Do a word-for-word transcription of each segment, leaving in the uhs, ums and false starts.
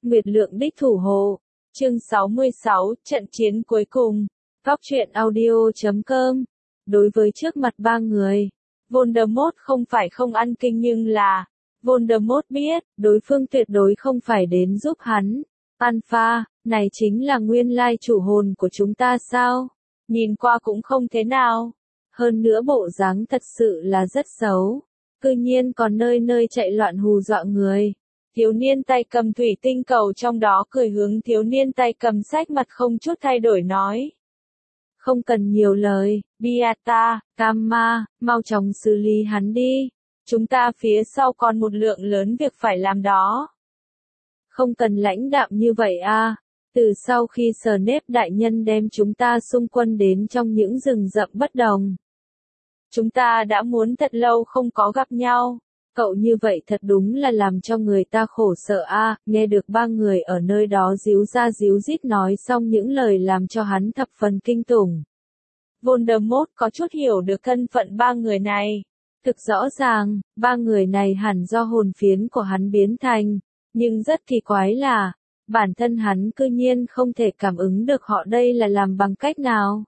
Nguyệt Lượng đích thủ hộ. Chương sáu mươi sáu, trận chiến cuối cùng. Góc truyện audio chấm com. Đối với trước mặt ba người, Voldemort không phải không ăn kinh nhưng là, Voldemort biết, đối phương tuyệt đối không phải đến giúp hắn. Alpha, này chính là nguyên lai chủ hồn của chúng ta sao? Nhìn qua cũng không thế nào. Hơn nữa bộ dáng thật sự là rất xấu. Cư nhiên còn nơi nơi chạy loạn hù dọa người. Thiếu niên tay cầm thủy tinh cầu trong đó cười hướng thiếu niên tay cầm sách mặt không chút thay đổi nói. Không cần nhiều lời, Beata, Gamma, mau chóng xử lý hắn đi. Chúng ta phía sau còn một lượng lớn việc phải làm đó. Không cần lãnh đạm như vậy a. Từ sau khi Snape đại nhân đem chúng ta xung quân đến trong những rừng rậm bất đồng. Chúng ta đã muốn thật lâu không có gặp nhau. Cậu như vậy thật đúng là làm cho người ta khổ sợ a. Nghe được ba người ở nơi đó díu ra díu dít nói xong những lời làm cho hắn thập phần kinh tủng. Voldemort có chút hiểu được thân phận ba người này. Thực rõ ràng, ba người này hẳn do hồn phiến của hắn biến thành. Nhưng rất kỳ quái là, bản thân hắn cư nhiên không thể cảm ứng được họ đây là làm bằng cách nào.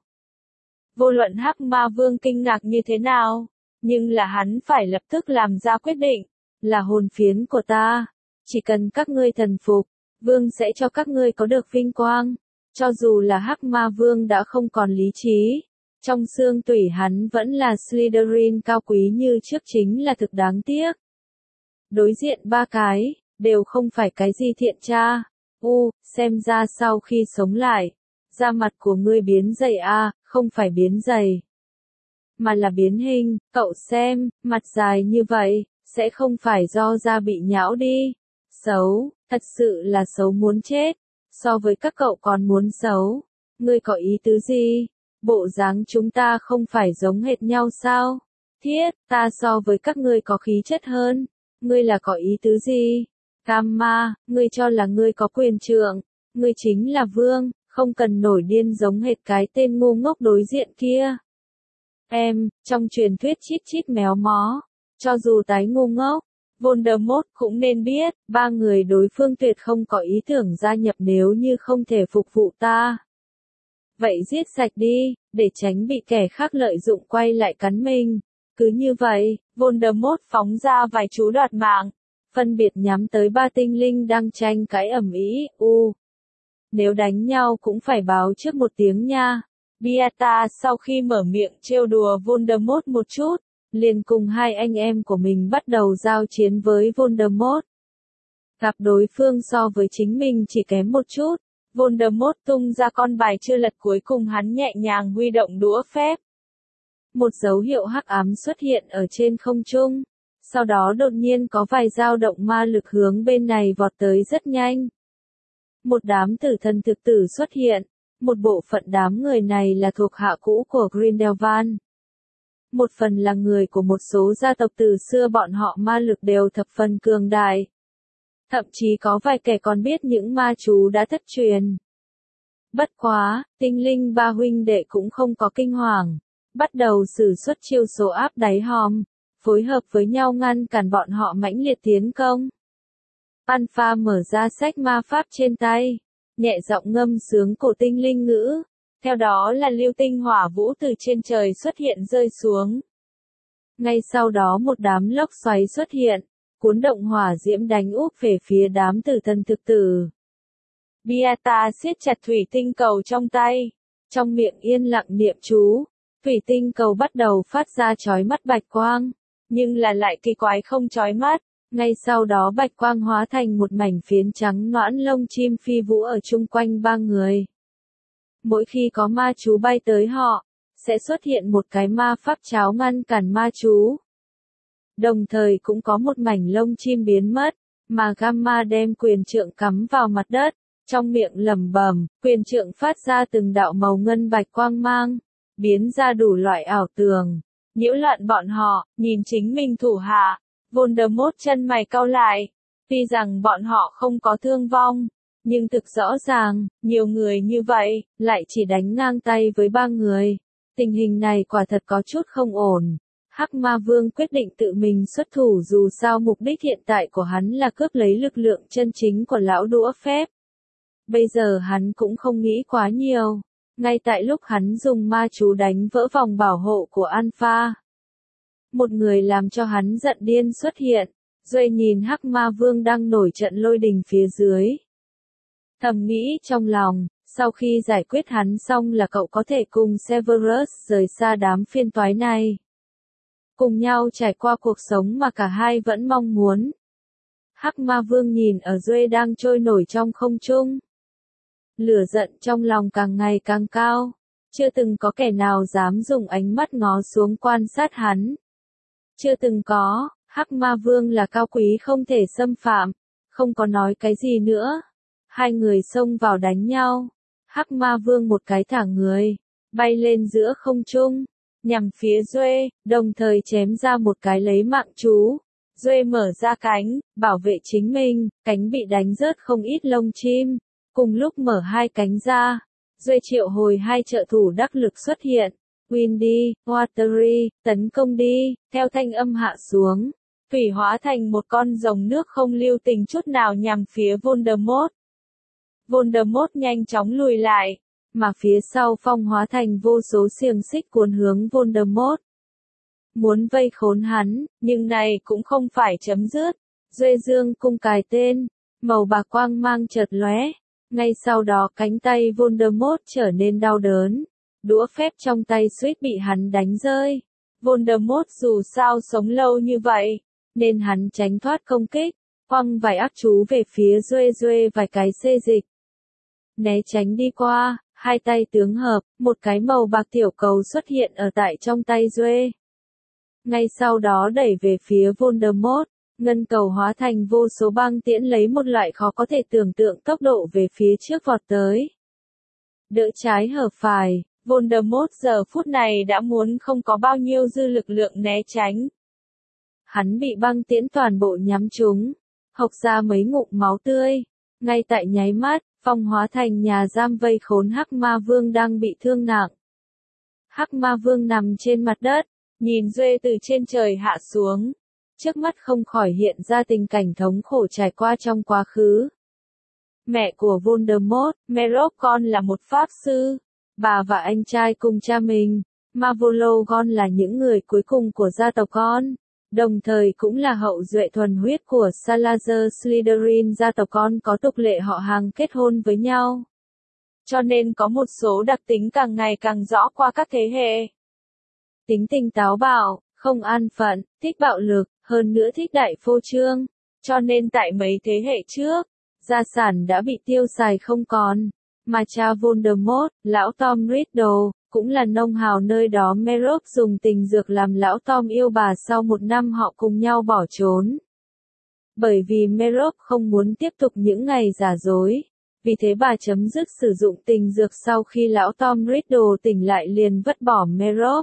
Vô luận Hắc Ma Vương kinh ngạc như thế nào, nhưng là hắn phải lập tức làm ra quyết định, là hồn phiến của ta. Chỉ cần các ngươi thần phục, Vương sẽ cho các ngươi có được vinh quang. Cho dù là Hắc Ma Vương đã không còn lý trí, trong xương tủy hắn vẫn là Slytherin cao quý như trước chính là thực đáng tiếc. Đối diện ba cái, đều không phải cái gì thiện tra. U, xem ra sau khi sống lại, da mặt của ngươi biến dày a, không phải biến dày, mà là biến hình. Cậu xem, mặt dài như vậy, sẽ không phải do da bị nhão đi. Xấu, thật sự là xấu muốn chết. So với các cậu còn muốn xấu. Ngươi có ý tứ gì? Bộ dáng chúng ta không phải giống hệt nhau sao? Thiết, ta so với các ngươi có khí chất hơn. Ngươi là có ý tứ gì? Gamma, ngươi cho là ngươi có quyền trượng, ngươi chính là vương, không cần nổi điên giống hệt cái tên ngu ngốc đối diện kia. Em, trong truyền thuyết chít chít méo mó, cho dù tái ngu ngốc, Voldemort cũng nên biết, ba người đối phương tuyệt không có ý tưởng gia nhập nếu như không thể phục vụ ta. Vậy giết sạch đi, để tránh bị kẻ khác lợi dụng quay lại cắn mình. Cứ như vậy, Voldemort phóng ra vài chú đoạt mạng. Phân biệt nhắm tới ba tinh linh đang tranh cãi ầm ĩ. U, nếu đánh nhau cũng phải báo trước một tiếng nha. Beata sau khi mở miệng trêu đùa Voldemort một chút, liền cùng hai anh em của mình bắt đầu giao chiến với Voldemort. Gặp đối phương so với chính mình chỉ kém một chút, Voldemort tung ra con bài chưa lật cuối cùng hắn nhẹ nhàng huy động đũa phép. Một dấu hiệu hắc ám xuất hiện ở trên không trung. Sau đó đột nhiên có vài dao động ma lực hướng bên này vọt tới rất nhanh. Một đám tử thần thực tử xuất hiện. Một bộ phận đám người này là thuộc hạ cũ của Grindelwald. Một phần là người của một số gia tộc từ xưa bọn họ ma lực đều thập phần cường đại. Thậm chí có vài kẻ còn biết những ma chú đã thất truyền. Bất quá, tinh linh ba huynh đệ cũng không có kinh hoàng. Bắt đầu sử xuất chiêu số áp đáy hòm. Phối hợp với nhau ngăn cản bọn họ mãnh liệt tiến công. Alpha mở ra sách ma pháp trên tay, nhẹ giọng ngâm sướng cổ tinh linh ngữ, theo đó là lưu tinh hỏa vũ từ trên trời xuất hiện rơi xuống. Ngay sau đó một đám lốc xoáy xuất hiện, cuốn động hỏa diễm đánh úp về phía đám tử thần thực tử. Beata siết chặt thủy tinh cầu trong tay, trong miệng yên lặng niệm chú, thủy tinh cầu bắt đầu phát ra chói mắt bạch quang. Nhưng là lại kỳ quái không chói mắt, ngay sau đó bạch quang hóa thành một mảnh phiến trắng nõn lông chim phi vũ ở chung quanh ba người. Mỗi khi có ma chú bay tới họ, sẽ xuất hiện một cái ma pháp cháo ngăn cản ma chú. Đồng thời cũng có một mảnh lông chim biến mất, mà Gamma đem quyền trượng cắm vào mặt đất, trong miệng lẩm bẩm, quyền trượng phát ra từng đạo màu ngân bạch quang mang, biến ra đủ loại ảo tưởng. Nhiễu loạn bọn họ, nhìn chính mình thủ hạ, Voldemort chân mày cau lại. Tuy rằng bọn họ không có thương vong, nhưng thực rõ ràng, nhiều người như vậy, lại chỉ đánh ngang tay với ba người. Tình hình này quả thật có chút không ổn. Hắc Ma Vương quyết định tự mình xuất thủ dù sao mục đích hiện tại của hắn là cướp lấy lực lượng chân chính của lão đũa phép. Bây giờ hắn cũng không nghĩ quá nhiều. Ngay tại lúc hắn dùng ma chú đánh vỡ vòng bảo hộ của Alpha, một người làm cho hắn giận điên xuất hiện. Duệ nhìn Hắc Ma Vương đang nổi trận lôi đình phía dưới. Thầm nghĩ trong lòng, sau khi giải quyết hắn xong là cậu có thể cùng Severus rời xa đám phiên toái này. Cùng nhau trải qua cuộc sống mà cả hai vẫn mong muốn. Hắc Ma Vương nhìn ở Duệ đang trôi nổi trong không trung. Lửa giận trong lòng càng ngày càng cao. Chưa từng có kẻ nào dám dùng ánh mắt ngó xuống quan sát hắn. Chưa từng có, Hắc Ma Vương là cao quý không thể xâm phạm. Không có nói cái gì nữa. Hai người xông vào đánh nhau. Hắc Ma Vương một cái thả người, bay lên giữa không trung, nhằm phía Duệ, đồng thời chém ra một cái lấy mạng chú. Duệ mở ra cánh, bảo vệ chính mình, cánh bị đánh rớt không ít lông chim. Cùng lúc mở hai cánh ra, Duệ triệu hồi hai trợ thủ đắc lực xuất hiện. Windy, Watery, tấn công đi, theo thanh âm hạ xuống. Thủy hóa thành một con rồng nước không lưu tình chút nào nhằm phía Voldemort. Voldemort nhanh chóng lùi lại, mà phía sau phong hóa thành vô số xiềng xích cuốn hướng Voldemort. Muốn vây khốn hắn, nhưng này cũng không phải chấm dứt. Duệ dương cung cài tên, màu bạc quang mang chợt lóe. Ngay sau đó cánh tay Voldemort trở nên đau đớn. Đũa phép trong tay suýt bị hắn đánh rơi. Voldemort dù sao sống lâu như vậy, nên hắn tránh thoát công kích, quăng vài ác chú về phía Duệ Duệ vài cái xê dịch. Né tránh đi qua, hai tay tướng hợp, một cái màu bạc tiểu cầu xuất hiện ở tại trong tay Duệ. Ngay sau đó đẩy về phía Voldemort, ngân cầu hóa thành vô số băng tiễn lấy một loại khó có thể tưởng tượng tốc độ về phía trước vọt tới. Đỡ trái hợp phải, Voldemort giờ phút này đã muốn không có bao nhiêu dư lực lượng né tránh. Hắn bị băng tiễn toàn bộ nhắm trúng, hộc ra mấy ngụm máu tươi. Ngay tại nháy mắt, phong hóa thành nhà giam vây khốn Hắc Ma Vương đang bị thương nặng. Hắc Ma Vương nằm trên mặt đất, nhìn Duệ từ trên trời hạ xuống. Trước mắt không khỏi hiện ra tình cảnh thống khổ trải qua trong quá khứ. Mẹ của Voldemort, Merop là một pháp sư. Bà và anh trai cùng cha mình, Mavologon là những người cuối cùng của gia tộc con. Đồng thời cũng là hậu duệ thuần huyết của Salazar Slytherin. Gia tộc con có tục lệ họ hàng kết hôn với nhau. Cho nên có một số đặc tính càng ngày càng rõ qua các thế hệ. Tính tình táo bạo, không an phận, thích bạo lực, hơn nữa thích đại phô trương. Cho nên tại mấy thế hệ trước, gia sản đã bị tiêu xài không còn. Mà cha Voldemort, lão Tom Riddle, cũng là nông hào nơi đó. Merop dùng tình dược làm lão Tom yêu bà, sau một năm họ cùng nhau bỏ trốn. Bởi vì Merop không muốn tiếp tục những ngày giả dối. Vì thế bà chấm dứt sử dụng tình dược sau khi lão Tom Riddle tỉnh lại liền vứt bỏ Merop.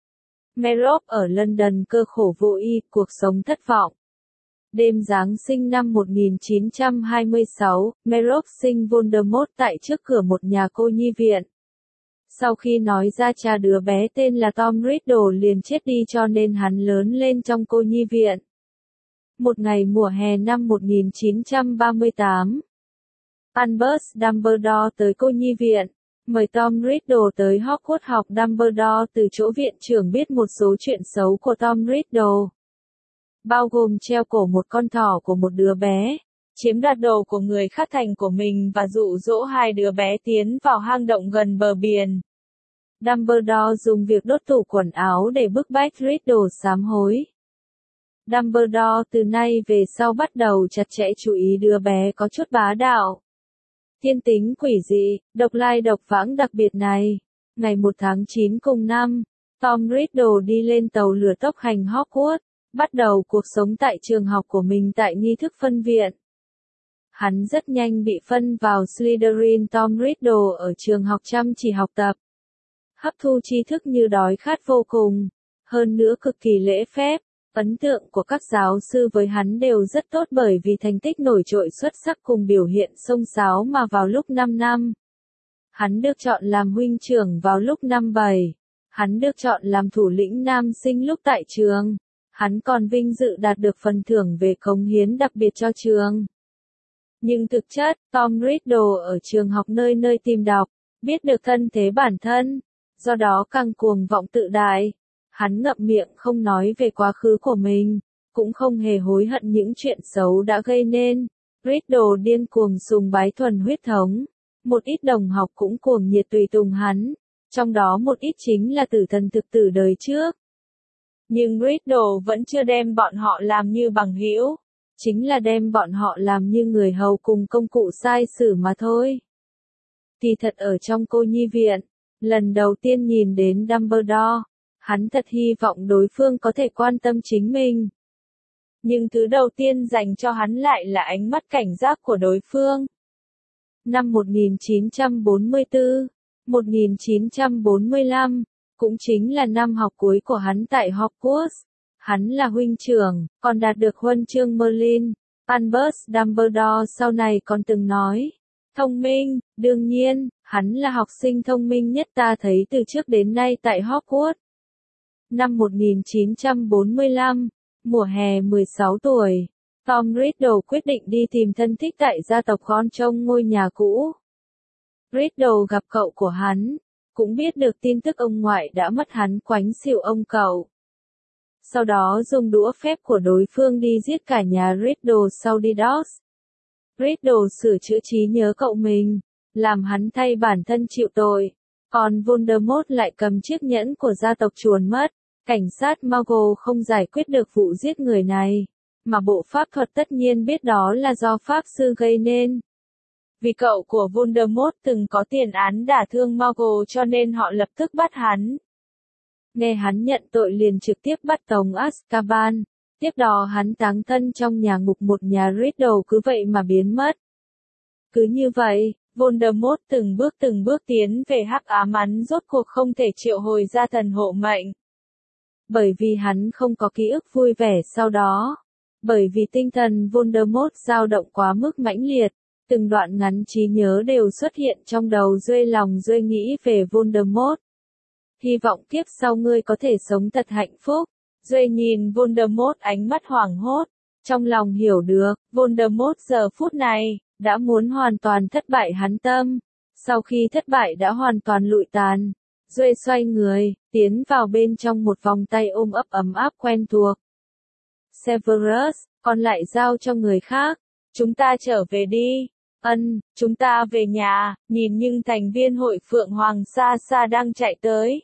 Merop ở London cơ khổ vô y, cuộc sống thất vọng. Đêm Giáng sinh năm một nghìn chín trăm hai mươi sáu, Merop sinh Voldemort tại trước cửa một nhà cô nhi viện. Sau khi nói ra cha đứa bé tên là Tom Riddle liền chết đi, cho nên hắn lớn lên trong cô nhi viện. Một ngày mùa hè năm một nghìn chín trăm ba mươi tám, Albus Dumbledore tới cô nhi viện, mời Tom Riddle tới Hogwarts học. Dumbledore từ chỗ viện trưởng biết một số chuyện xấu của Tom Riddle, bao gồm treo cổ một con thỏ của một đứa bé, chiếm đoạt đồ của người khác thành của mình và dụ dỗ hai đứa bé tiến vào hang động gần bờ biển. Dumbledore dùng việc đốt tủ quần áo để bức bách Riddle sám hối. Dumbledore từ nay về sau bắt đầu chặt chẽ chú ý đứa bé có chút bá đạo, thiên tính quỷ dị, độc lai độc vãng đặc biệt này. Ngày một tháng chín cùng năm, Tom Riddle đi lên tàu lửa tốc hành Hogwarts, bắt đầu cuộc sống tại trường học của mình tại nghi thức phân viện. Hắn rất nhanh bị phân vào Slytherin. Tom Riddle ở trường học chăm chỉ học tập, hấp thu tri thức như đói khát vô cùng, hơn nữa cực kỳ lễ phép. Ấn tượng của các giáo sư với hắn đều rất tốt bởi vì thành tích nổi trội xuất sắc cùng biểu hiện xông xáo, mà vào lúc năm năm, hắn được chọn làm huynh trưởng vào lúc năm bảy. Hắn được chọn làm thủ lĩnh nam sinh lúc tại trường. Hắn còn vinh dự đạt được phần thưởng về cống hiến đặc biệt cho trường. Nhưng thực chất, Tom Riddle ở trường học nơi nơi tìm đọc, biết được thân thế bản thân, do đó càng cuồng vọng tự đại. Hắn ngậm miệng không nói về quá khứ của mình, cũng không hề hối hận những chuyện xấu đã gây nên. Riddle điên cuồng sùng bái thuần huyết thống. Một ít đồng học cũng cuồng nhiệt tùy tùng hắn, trong đó một ít chính là tử thần thực tử đời trước. Nhưng Riddle vẫn chưa đem bọn họ làm như bằng hữu, chính là đem bọn họ làm như người hầu cùng công cụ sai sử mà thôi. Thì thật ở trong cô nhi viện, lần đầu tiên nhìn đến Dumbledore, hắn thật hy vọng đối phương có thể quan tâm chính mình. Nhưng thứ đầu tiên dành cho hắn lại là ánh mắt cảnh giác của đối phương. Năm một nghìn chín trăm bốn mươi tư, một nghìn chín trăm bốn mươi lăm, cũng chính là năm học cuối của hắn tại Hogwarts. Hắn là huynh trưởng, còn đạt được huân chương Merlin. Albus Dumbledore sau này còn từng nói, thông minh, đương nhiên, hắn là học sinh thông minh nhất ta thấy từ trước đến nay tại Hogwarts. Năm một nghìn chín trăm bốn mươi lăm, mùa hè mười sáu tuổi, Tom Riddle quyết định đi tìm thân thích tại gia tộc Gon trong ngôi nhà cũ. Riddle gặp cậu của hắn, cũng biết được tin tức ông ngoại đã mất hắn quánh xỉu ông cậu. Sau đó dùng đũa phép của đối phương đi giết cả nhà Riddle sau đi Dogs. Riddle sửa chữa trí nhớ cậu mình, làm hắn thay bản thân chịu tội. Còn Voldemort lại cầm chiếc nhẫn của gia tộc chuồn mất. Cảnh sát Muggle không giải quyết được vụ giết người này, mà bộ pháp thuật tất nhiên biết đó là do pháp sư gây nên. Vì cậu của Voldemort từng có tiền án đả thương Muggle cho nên họ lập tức bắt hắn. Nghe hắn nhận tội liền trực tiếp bắt tống Azkaban, tiếp đó hắn táng thân trong nhà ngục một nhà Riddle cứ vậy mà biến mất. Cứ như vậy, Voldemort từng bước từng bước tiến về hắc ám, hắn rốt cuộc không thể triệu hồi ra thần hộ mệnh. Bởi vì hắn không có ký ức vui vẻ sau đó. Bởi vì tinh thần Voldemort dao động quá mức mãnh liệt, từng đoạn ngắn trí nhớ đều xuất hiện trong đầu Duệ, lòng Duệ nghĩ về Voldemort. Hy vọng kiếp sau ngươi có thể sống thật hạnh phúc. Duệ nhìn Voldemort ánh mắt hoảng hốt, trong lòng hiểu được, Voldemort giờ phút này, đã muốn hoàn toàn thất bại hắn tâm. Sau khi thất bại đã hoàn toàn lụi tàn, Duệ xoay người, tiến vào bên trong một vòng tay ôm ấp ấm áp quen thuộc. Severus, còn lại giao cho người khác. Chúng ta trở về đi. Ân, chúng ta về nhà, nhìn nhưng thành viên hội Phượng Hoàng xa xa đang chạy tới.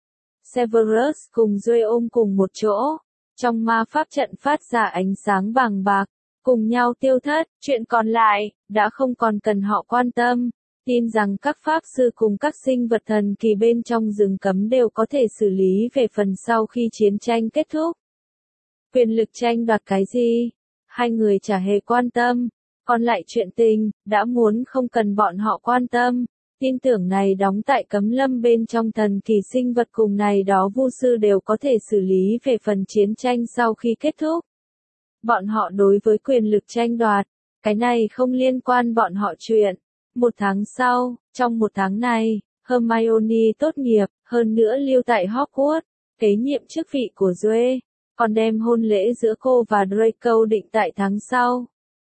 Severus cùng Duệ ôm cùng một chỗ. Trong ma pháp trận phát ra ánh sáng vàng bạc, cùng nhau tiêu thất, chuyện còn lại, đã không còn cần họ quan tâm. Tin rằng các pháp sư cùng các sinh vật thần kỳ bên trong rừng cấm đều có thể xử lý về phần sau khi chiến tranh kết thúc. Quyền lực tranh đoạt cái gì? Hai người chả hề quan tâm. Còn lại chuyện tình, đã muốn không cần bọn họ quan tâm. Tin tưởng này đóng tại cấm lâm bên trong thần kỳ sinh vật cùng này đó vu sư đều có thể xử lý về phần chiến tranh sau khi kết thúc. Bọn họ đối với quyền lực tranh đoạt, cái này không liên quan bọn họ chuyện. Một tháng sau, trong một tháng này, Hermione tốt nghiệp, hơn nữa lưu tại Hogwarts, kế nhiệm chức vị của Duệ, còn đem hôn lễ giữa cô và Draco định tại tháng sau.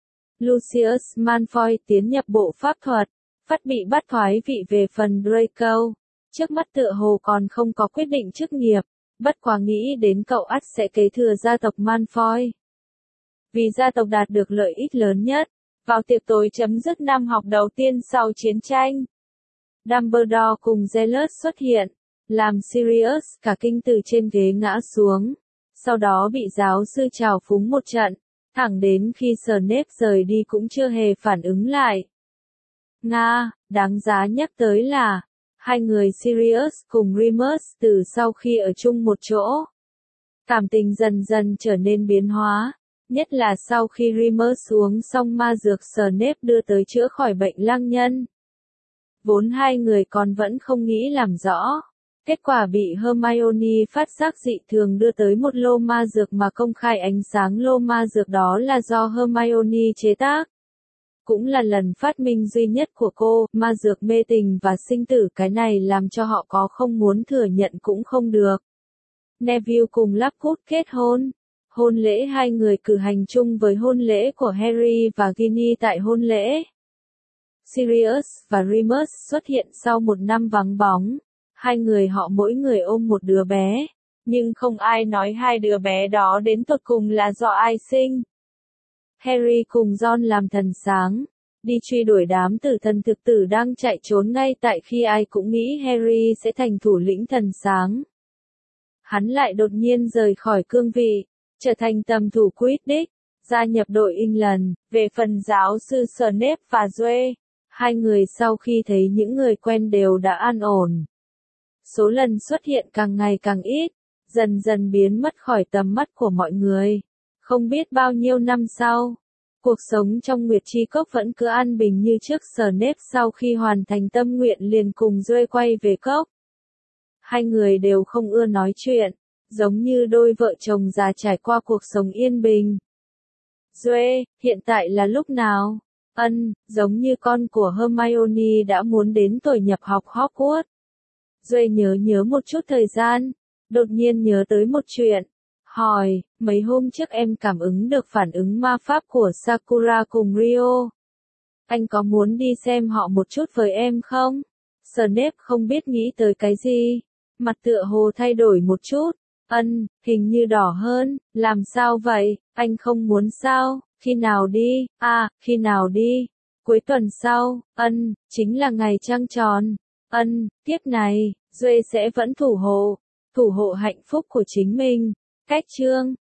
Lucius Malfoy tiến nhập bộ pháp thuật, phát bị bắt thoái vị về phần Draco. Trước mắt tựa hồ còn không có quyết định chức nghiệp, bất quá nghĩ đến cậu ắt sẽ kế thừa gia tộc Malfoy. Vì gia tộc đạt được lợi ích lớn nhất, vào tiệc tối chấm dứt năm học đầu tiên sau chiến tranh, Dumbledore cùng Zealous xuất hiện, làm Sirius cả kinh từ trên ghế ngã xuống, sau đó bị giáo sư trào phúng một trận, thẳng đến khi Snape rời đi cũng chưa hề phản ứng lại. Nga, đáng giá nhắc tới là, hai người Sirius cùng Remus từ sau khi ở chung một chỗ, cảm tình dần dần trở nên biến hóa. Nhất là sau khi Remus uống xong ma dược Snape đưa tới chữa khỏi bệnh lang nhân. Vốn hai người còn vẫn không nghĩ làm rõ. Kết quả bị Hermione phát giác dị thường đưa tới một lô ma dược mà công khai ánh sáng lô ma dược đó là do Hermione chế tác. cũng là lần phát minh duy nhất của cô, ma dược mê tình và sinh tử, cái này làm cho họ có không muốn thừa nhận cũng không được. Neville cùng Lockwood kết hôn. Hôn lễ hai người cử hành chung với hôn lễ của Harry và Ginny tại hôn lễ. Sirius và Remus xuất hiện sau một năm vắng bóng. Hai người họ mỗi người ôm một đứa bé, nhưng không ai nói hai đứa bé đó đến tột cùng là do ai sinh. Harry cùng Ron làm thần sáng, đi truy đuổi đám tử thần thực tử đang chạy trốn ngay tại khi ai cũng nghĩ Harry sẽ thành thủ lĩnh thần sáng. Hắn lại đột nhiên rời khỏi cương vị, trở thành tầm thủ Quidditch, gia nhập đội England. Về phần giáo sư Snape và Joe, hai người sau khi thấy những người quen đều đã an ổn. Số lần xuất hiện càng ngày càng ít, dần dần biến mất khỏi tầm mắt của mọi người. Không biết bao nhiêu năm sau, cuộc sống trong Nguyệt Chi Cốc vẫn cứ an bình như trước. Snape sau khi hoàn thành tâm nguyện liền cùng Joe quay về cốc. Hai người đều không ưa nói chuyện, giống như đôi vợ chồng già trải qua cuộc sống yên bình. Joe, hiện tại là lúc nào? Ân, giống như con của Hermione đã muốn đến tuổi nhập học Hogwarts. Joe nhớ nhớ một chút thời gian, đột nhiên nhớ tới một chuyện. Hỏi, mấy hôm trước em cảm ứng được phản ứng ma pháp của Sakura cùng Rio. Anh có muốn đi xem họ một chút với em không? Snape không biết nghĩ tới cái gì. Mặt tựa hồ thay đổi một chút. Ân, hình như đỏ hơn, làm sao vậy, anh không muốn sao, khi nào đi, à, khi nào đi, cuối tuần sau, ân, chính là ngày trăng tròn, ân, tiếp này, Duệ sẽ vẫn thủ hộ, thủ hộ hạnh phúc của chính mình, cách chương.